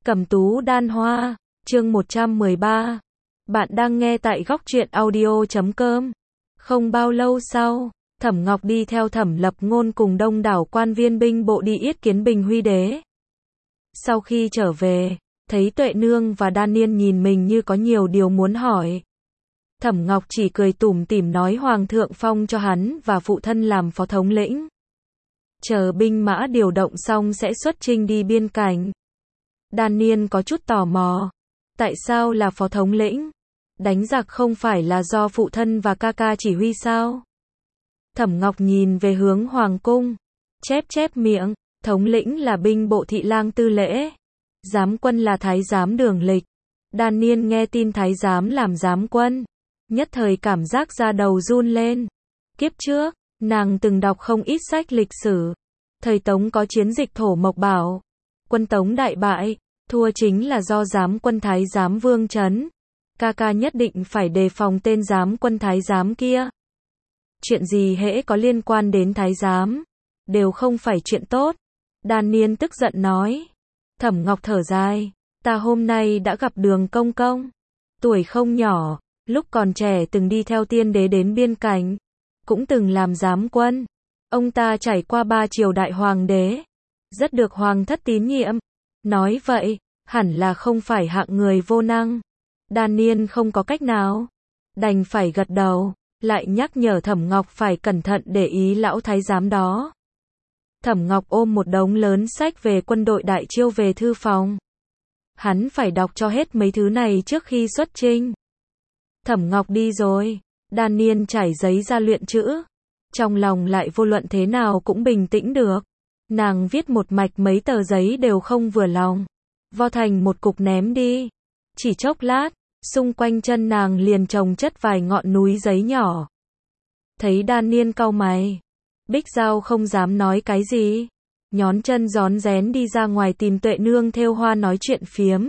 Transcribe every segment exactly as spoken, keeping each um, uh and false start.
Cẩm tú đan hoa, chương một trăm mười ba. Bạn đang nghe tại góc truyện audio chấm com. Không bao lâu sau, Thẩm Ngọc đi theo Thẩm Lập Ngôn cùng đông đảo quan viên binh bộ đi yết kiến Bình Huy đế. Sau khi trở về, thấy Tuệ Nương và Đan Niên nhìn mình như có nhiều điều muốn hỏi. Thẩm Ngọc chỉ cười tủm tỉm nói Hoàng thượng phong cho hắn và phụ thân làm phó thống lĩnh. Chờ binh mã điều động xong sẽ xuất chinh đi biên cảnh. Đan Niên có chút tò mò. Tại sao là phó thống lĩnh? Đánh giặc không phải là do phụ thân và ca ca chỉ huy sao? Thẩm Ngọc nhìn về hướng Hoàng cung. Chép chép miệng, thống lĩnh là binh bộ thị lang tư lễ. Giám quân là thái giám Đường Lịch. Đan Niên nghe tin thái giám làm giám quân. Nhất thời cảm giác da đầu run lên. Kiếp trước, nàng từng đọc không ít sách lịch sử. Thời Tống có chiến dịch Thổ Mộc Bảo. Quân Tống đại bại, thua chính là do giám quân thái giám Vương Chấn. Ca ca nhất định phải đề phòng tên giám quân thái giám kia. Chuyện gì hễ có liên quan đến thái giám, đều không phải chuyện tốt. Đan Niên tức giận nói. Thẩm Ngọc thở dài, ta hôm nay đã gặp Đường công công. Tuổi không nhỏ, lúc còn trẻ từng đi theo tiên đế đến biên cảnh, cũng từng làm giám quân. Ông ta trải qua ba triều đại hoàng đế, rất được hoàng thất tín nhiệm. Nói vậy, hẳn là không phải hạng người vô năng. Đan Niên không có cách nào, đành phải gật đầu, lại nhắc nhở Thẩm Ngọc phải cẩn thận để ý lão thái giám đó. Thẩm Ngọc ôm một đống lớn sách về quân đội đại chiêu về thư phòng. Hắn phải đọc cho hết mấy thứ này trước khi xuất chinh. Thẩm Ngọc đi rồi, Đan Niên trải giấy ra luyện chữ. Trong lòng lại vô luận thế nào cũng bình tĩnh được. Nàng viết một mạch mấy tờ giấy đều không vừa lòng. Vo thành một cục ném đi. Chỉ chốc lát, xung quanh chân nàng liền chồng chất vài ngọn núi giấy nhỏ. Thấy Đan Niên cau mày. Bích Giao không dám nói cái gì. Nhón chân rón rén đi ra ngoài tìm Tuệ Nương thêu hoa nói chuyện phiếm.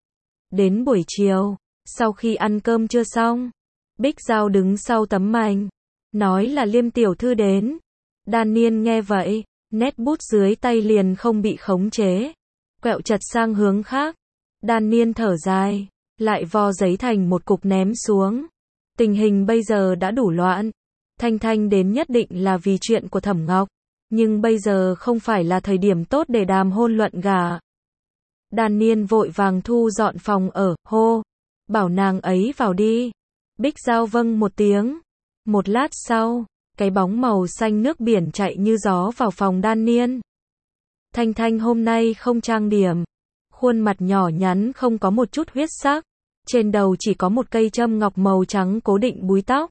Đến buổi chiều, sau khi ăn cơm chưa xong, Bích Giao đứng sau tấm mành. Nói là Liêm tiểu thư đến. Đan Niên nghe vậy, nét bút dưới tay liền không bị khống chế. Quẹo chật sang hướng khác. Đan Niên thở dài, lại vo giấy thành một cục ném xuống. Tình hình bây giờ đã đủ loạn. Thanh Thanh đến nhất định là vì chuyện của Thẩm Ngọc. Nhưng bây giờ không phải là thời điểm tốt để đàm hôn luận gả. Đan Niên vội vàng thu dọn phòng ở, hô. Bảo nàng ấy vào đi. Bích Giao vâng một tiếng. Một lát sau, cái bóng màu xanh nước biển chạy như gió vào phòng Đan Niên. Thanh Thanh hôm nay không trang điểm. Khuôn mặt nhỏ nhắn không có một chút huyết sắc. Trên đầu chỉ có một cây châm ngọc màu trắng cố định búi tóc.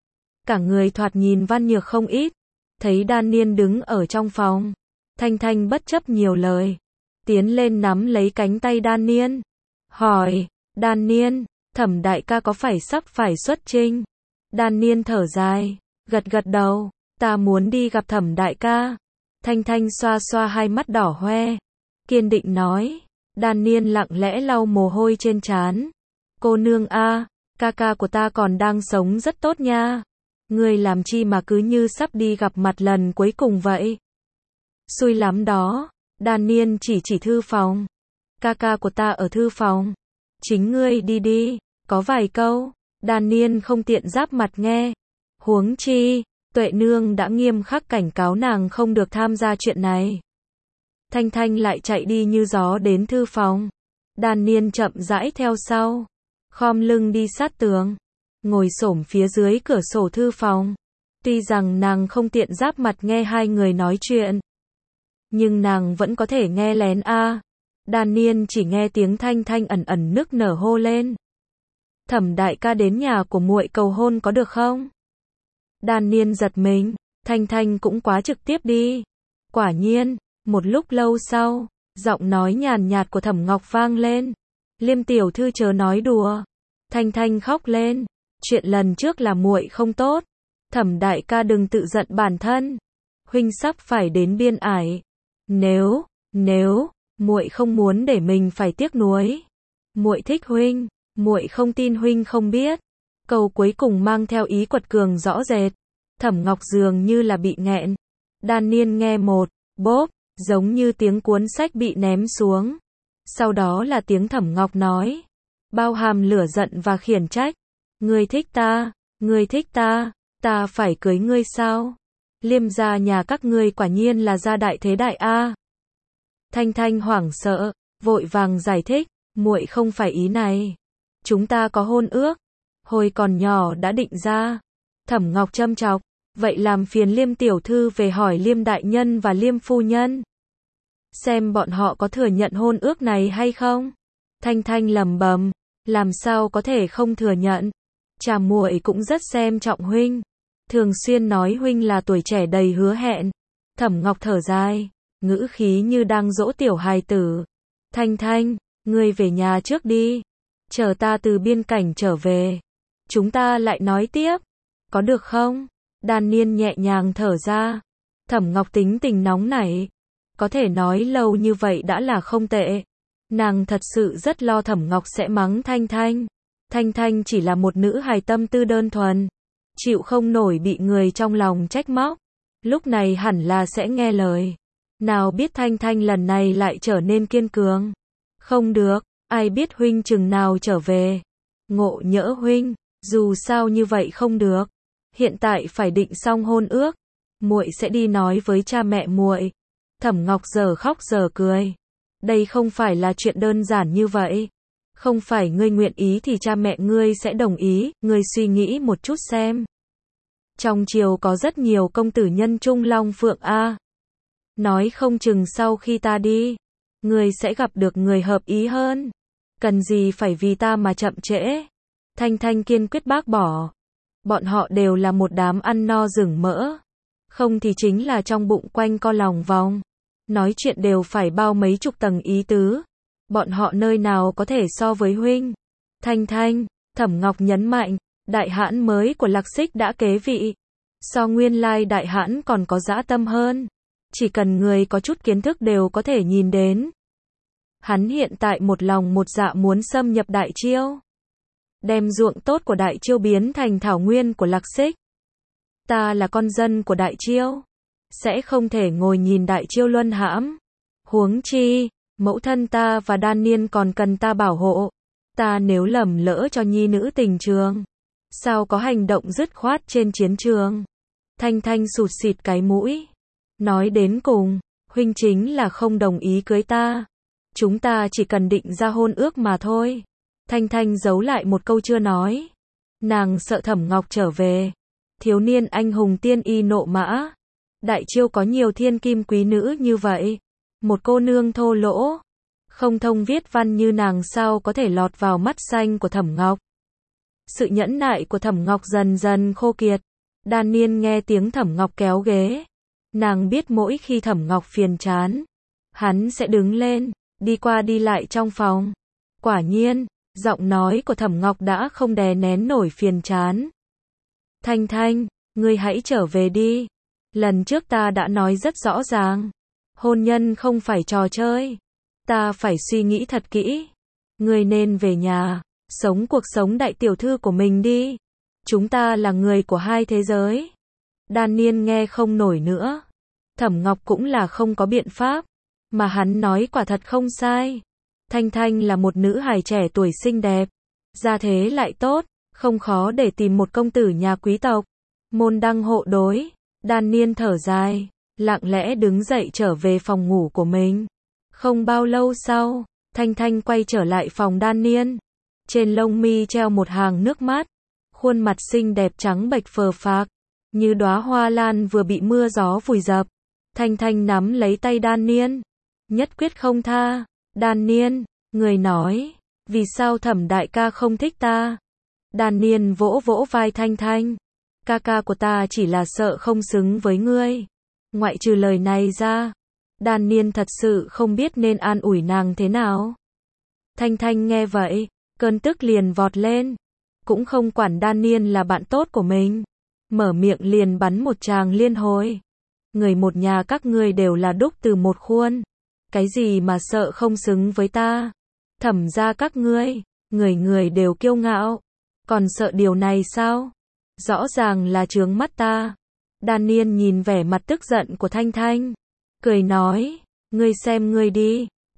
Cả người thoạt nhìn văn nhược không ít. Thấy Đan Niên đứng ở trong phòng. Thanh Thanh bất chấp nhiều lời. Tiến lên nắm lấy cánh tay Đan Niên. Hỏi, Đan Niên, Thẩm đại ca có phải sắp phải xuất chinh? Đan Niên thở dài, gật gật đầu, ta muốn đi gặp Thẩm đại ca. Thanh Thanh xoa xoa hai mắt đỏ hoe, kiên định nói. Đan Niên lặng lẽ lau mồ hôi trên trán. Cô nương a, ca ca của ta còn đang sống rất tốt nha. Ngươi làm chi mà cứ như sắp đi gặp mặt lần cuối cùng vậy? Xui lắm đó. Đan Niên chỉ chỉ thư phòng. Ca ca của ta ở thư phòng. Chính ngươi đi đi, có vài câu. Đan Niên không tiện giáp mặt nghe. Huống chi, Tuệ Nương đã nghiêm khắc cảnh cáo nàng không được tham gia chuyện này. Thanh Thanh lại chạy đi như gió đến thư phòng. Đan Niên chậm rãi theo sau. Khom lưng đi sát tường. Ngồi xổm phía dưới cửa sổ thư phòng. Tuy rằng nàng không tiện giáp mặt nghe hai người nói chuyện. Nhưng nàng vẫn có thể nghe lén a. À. Đan Niên chỉ nghe tiếng Thanh Thanh ẩn ẩn nức nở hô lên. Thẩm đại ca đến nhà của muội cầu hôn có được không? Đan Niên giật mình, Thanh Thanh cũng quá trực tiếp đi. Quả nhiên, một lúc lâu sau, giọng nói nhàn nhạt của Thẩm Ngọc vang lên. Liêm tiểu thư chớ nói đùa. Thanh Thanh khóc lên. Chuyện lần trước là muội không tốt. Thẩm đại ca đừng tự giận bản thân. Huynh sắp phải đến biên ải. Nếu, nếu, muội không muốn để mình phải tiếc nuối. Muội thích huynh. Muội không tin huynh không biết. Câu cuối cùng mang theo ý quật cường rõ rệt. Thẩm Ngọc dường như là bị nghẹn. Đan Niên nghe một, bốp, giống như tiếng cuốn sách bị ném xuống. Sau đó là tiếng Thẩm Ngọc nói, bao hàm lửa giận và khiển trách. Ngươi thích ta, ngươi thích ta, ta phải cưới ngươi sao? Liêm gia nhà các ngươi quả nhiên là gia đại thế đại a. Thanh Thanh hoảng sợ, vội vàng giải thích, muội không phải ý này. Chúng ta có hôn ước, hồi còn nhỏ đã định ra. Thẩm Ngọc châm chọc, vậy làm phiền Liêm tiểu thư về hỏi Liêm đại nhân và Liêm phu nhân, xem bọn họ có thừa nhận hôn ước này hay không. Thanh Thanh lẩm bẩm, làm sao có thể không thừa nhận? Cha muội cũng rất xem trọng huynh, thường xuyên nói huynh là tuổi trẻ đầy hứa hẹn. Thẩm Ngọc thở dài, ngữ khí như đang dỗ tiểu hài tử. Thanh Thanh, ngươi về nhà trước đi, chờ ta từ biên cảnh trở về, chúng ta lại nói tiếp, có được không? Đan Niên nhẹ nhàng thở ra. Thẩm Ngọc tính tình nóng nảy, có thể nói lâu như vậy đã là không tệ. Nàng thật sự rất lo Thẩm Ngọc sẽ mắng Thanh Thanh. Thanh Thanh chỉ là một nữ hài tâm tư đơn thuần, chịu không nổi bị người trong lòng trách móc, lúc này hẳn là sẽ nghe lời. Nào biết Thanh Thanh lần này lại trở nên kiên cường. Không được, ai biết huynh chừng nào trở về. Ngộ nhỡ huynh, dù sao như vậy không được. Hiện tại phải định xong hôn ước, muội sẽ đi nói với cha mẹ muội. Thẩm Ngọc giờ khóc giờ cười. Đây không phải là chuyện đơn giản như vậy. Không phải ngươi nguyện ý thì cha mẹ ngươi sẽ đồng ý, ngươi suy nghĩ một chút xem. Trong triều có rất nhiều công tử nhân trung long phượng a. Nói không chừng sau khi ta đi, ngươi sẽ gặp được người hợp ý hơn. Cần gì phải vì ta mà chậm trễ. Thanh Thanh kiên quyết bác bỏ. Bọn họ đều là một đám ăn no rừng mỡ. Không thì chính là trong bụng quanh co lòng vòng. Nói chuyện đều phải bao mấy chục tầng ý tứ. Bọn họ nơi nào có thể so với huynh. Thanh Thanh, Thẩm Ngọc nhấn mạnh, đại hãn mới của Lạc Xích đã kế vị. So nguyên lai đại hãn còn có dã tâm hơn. Chỉ cần người có chút kiến thức đều có thể nhìn đến. Hắn hiện tại một lòng một dạ muốn xâm nhập Đại Chiêu. Đem ruộng tốt của Đại Chiêu biến thành thảo nguyên của Lạc Xích. Ta là con dân của Đại Chiêu, sẽ không thể ngồi nhìn Đại Chiêu luân hãm. Huống chi, mẫu thân ta và Đan Niên còn cần ta bảo hộ. Ta nếu lầm lỡ cho nhi nữ tình trường, sao có hành động dứt khoát trên chiến trường. Thanh Thanh sụt xịt cái mũi. Nói đến cùng, huynh chính là không đồng ý cưới ta. Chúng ta chỉ cần định ra hôn ước mà thôi. Thanh Thanh giấu lại một câu chưa nói. Nàng sợ Thẩm Ngọc trở về. Thiếu niên anh hùng tiên y nộ mã. Đại Chiêu có nhiều thiên kim quý nữ như vậy. Một cô nương thô lỗ, không thông viết văn như nàng sao có thể lọt vào mắt xanh của Thẩm Ngọc. Sự nhẫn nại của Thẩm Ngọc dần dần khô kiệt. Đan Niên nghe tiếng Thẩm Ngọc kéo ghế. Nàng biết mỗi khi Thẩm Ngọc phiền chán, hắn sẽ đứng lên, đi qua đi lại trong phòng. Quả nhiên, giọng nói của Thẩm Ngọc đã không đè nén nổi phiền chán. Thanh Thanh, ngươi hãy trở về đi. Lần trước ta đã nói rất rõ ràng. Hôn nhân không phải trò chơi. Ta phải suy nghĩ thật kỹ. Ngươi nên về nhà, sống cuộc sống đại tiểu thư của mình đi. Chúng ta là người của hai thế giới. Đan Niên nghe không nổi nữa. Thẩm Ngọc cũng là không có biện pháp. Mà hắn nói quả thật không sai. Thanh Thanh là một nữ hài trẻ tuổi xinh đẹp. Gia thế lại tốt. Không khó để tìm một công tử nhà quý tộc. Môn đăng hộ đối. Đan Niên thở dài. Lặng lẽ đứng dậy trở về phòng ngủ của mình. Không bao lâu sau, Thanh Thanh quay trở lại phòng Đan Niên. Trên lông mi treo một hàng nước mắt. Khuôn mặt xinh đẹp trắng bệch phờ phạc, như đóa hoa lan vừa bị mưa gió vùi dập. Thanh Thanh nắm lấy tay Đan Niên, nhất quyết không tha. Đan Niên, người nói, vì sao Thẩm đại ca không thích ta? Đan Niên vỗ vỗ vai Thanh Thanh. Ca ca của ta chỉ là sợ không xứng với ngươi. Ngoại trừ lời này ra, Đan Niên thật sự không biết nên an ủi nàng thế nào. Thanh Thanh nghe vậy, cơn tức liền vọt lên. Cũng không quản Đan Niên là bạn tốt của mình. Mở miệng liền bắn một tràng liên hồi. Người một nhà các ngươi đều là đúc từ một khuôn. Cái gì mà sợ không xứng với ta? Thẩm ra các ngươi, người người đều kiêu ngạo. Còn sợ điều này sao? Rõ ràng là chướng mắt ta. Đan Niên nhìn vẻ mặt tức giận của Thanh Thanh. Cười nói, ngươi xem ngươi đi.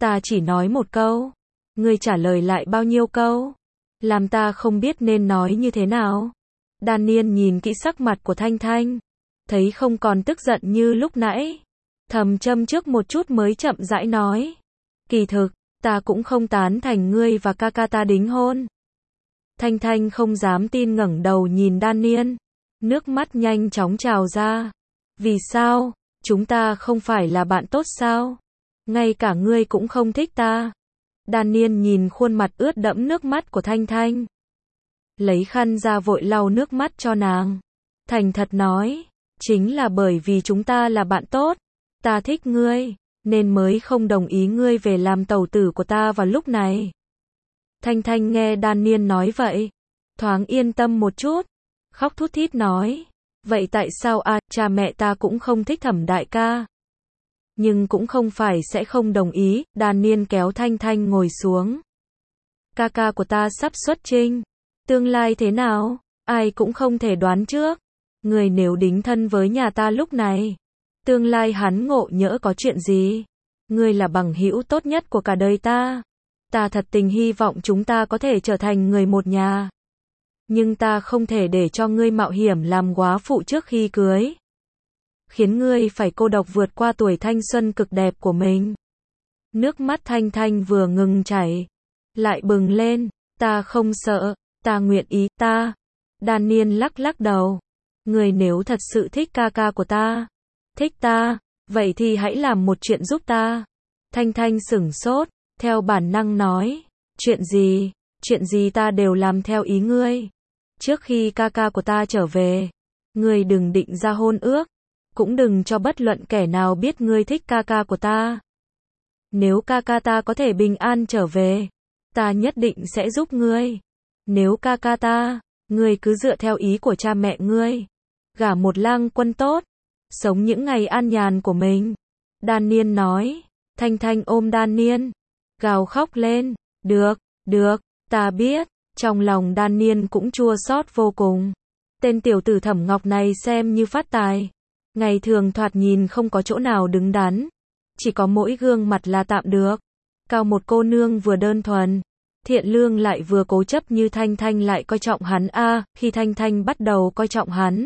Ta chỉ nói một câu. Ngươi trả lời lại bao nhiêu câu? Làm ta không biết nên nói như thế nào. Đan Niên nhìn kỹ sắc mặt của Thanh Thanh. Thấy không còn tức giận như lúc nãy. Thầm châm trước một chút mới chậm rãi nói. Kỳ thực, ta cũng không tán thành ngươi và ca ca ta đính hôn. Thanh Thanh không dám tin ngẩng đầu nhìn Đan Niên. Nước mắt nhanh chóng trào ra. Vì sao? Chúng ta không phải là bạn tốt sao? Ngay cả ngươi cũng không thích ta. Đan Niên nhìn khuôn mặt ướt đẫm nước mắt của Thanh Thanh. Lấy khăn ra vội lau nước mắt cho nàng. Thành thật nói, chính là bởi vì chúng ta là bạn tốt. Ta thích ngươi, nên mới không đồng ý ngươi về làm tẩu tử của ta vào lúc này. Thanh Thanh nghe Đan Niên nói vậy, thoáng yên tâm một chút, khóc thút thít nói. Vậy tại sao à, cha mẹ ta cũng không thích Thẩm đại ca. Nhưng cũng không phải sẽ không đồng ý. Đan Niên kéo Thanh Thanh ngồi xuống. Ca ca của ta sắp xuất trinh. Tương lai thế nào? Ai cũng không thể đoán trước. Người nếu đính thân với nhà ta lúc này, tương lai hắn ngộ nhỡ có chuyện gì? Ngươi là bằng hữu tốt nhất của cả đời ta. Ta thật tình hy vọng chúng ta có thể trở thành người một nhà. Nhưng ta không thể để cho ngươi mạo hiểm làm góa phụ trước khi cưới. Khiến ngươi phải cô độc vượt qua tuổi thanh xuân cực đẹp của mình. Nước mắt Thanh Thanh vừa ngừng chảy, lại bừng lên. Ta không sợ, ta nguyện ý, ta. Đan Niên lắc lắc đầu. Ngươi nếu thật sự thích ca ca của ta, thích ta, vậy thì hãy làm một chuyện giúp ta. Thanh Thanh sửng sốt, theo bản năng nói. Chuyện gì? Chuyện gì ta đều làm theo ý ngươi. Trước khi ca ca của ta trở về, ngươi đừng định ra hôn ước. Cũng đừng cho bất luận kẻ nào biết ngươi thích ca ca của ta. Nếu ca ca ta có thể bình an trở về, ta nhất định sẽ giúp ngươi. Nếu ca ca ta, ngươi cứ dựa theo ý của cha mẹ ngươi, gả một lang quân tốt, sống những ngày an nhàn của mình. Đan Niên nói. Thanh Thanh ôm Đan Niên, gào khóc lên. Được, được, ta biết. Trong lòng Đan Niên cũng chua xót vô cùng. Tên tiểu tử Thẩm Ngọc này xem như phát tài. Ngày thường thoạt nhìn không có chỗ nào đứng đắn. Chỉ có mỗi gương mặt là tạm được. Cao một cô nương vừa đơn thuần, thiện lương lại vừa cố chấp như Thanh Thanh lại coi trọng hắn a à, khi Thanh Thanh bắt đầu coi trọng hắn.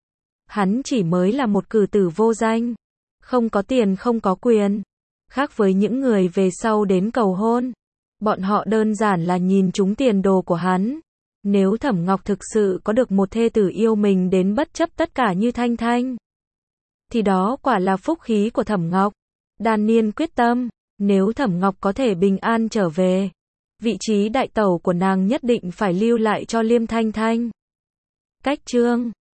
Hắn chỉ mới là một cử tử vô danh. Không có tiền không có quyền. Khác với những người về sau đến cầu hôn. Bọn họ đơn giản là nhìn trúng tiền đồ của hắn. Nếu Thẩm Ngọc thực sự có được một thê tử yêu mình đến bất chấp tất cả như Thanh Thanh, thì đó quả là phúc khí của Thẩm Ngọc. Đan Niên quyết tâm, nếu Thẩm Ngọc có thể bình an trở về, vị trí đại tẩu của nàng nhất định phải lưu lại cho Liêm Thanh Thanh. Cách chương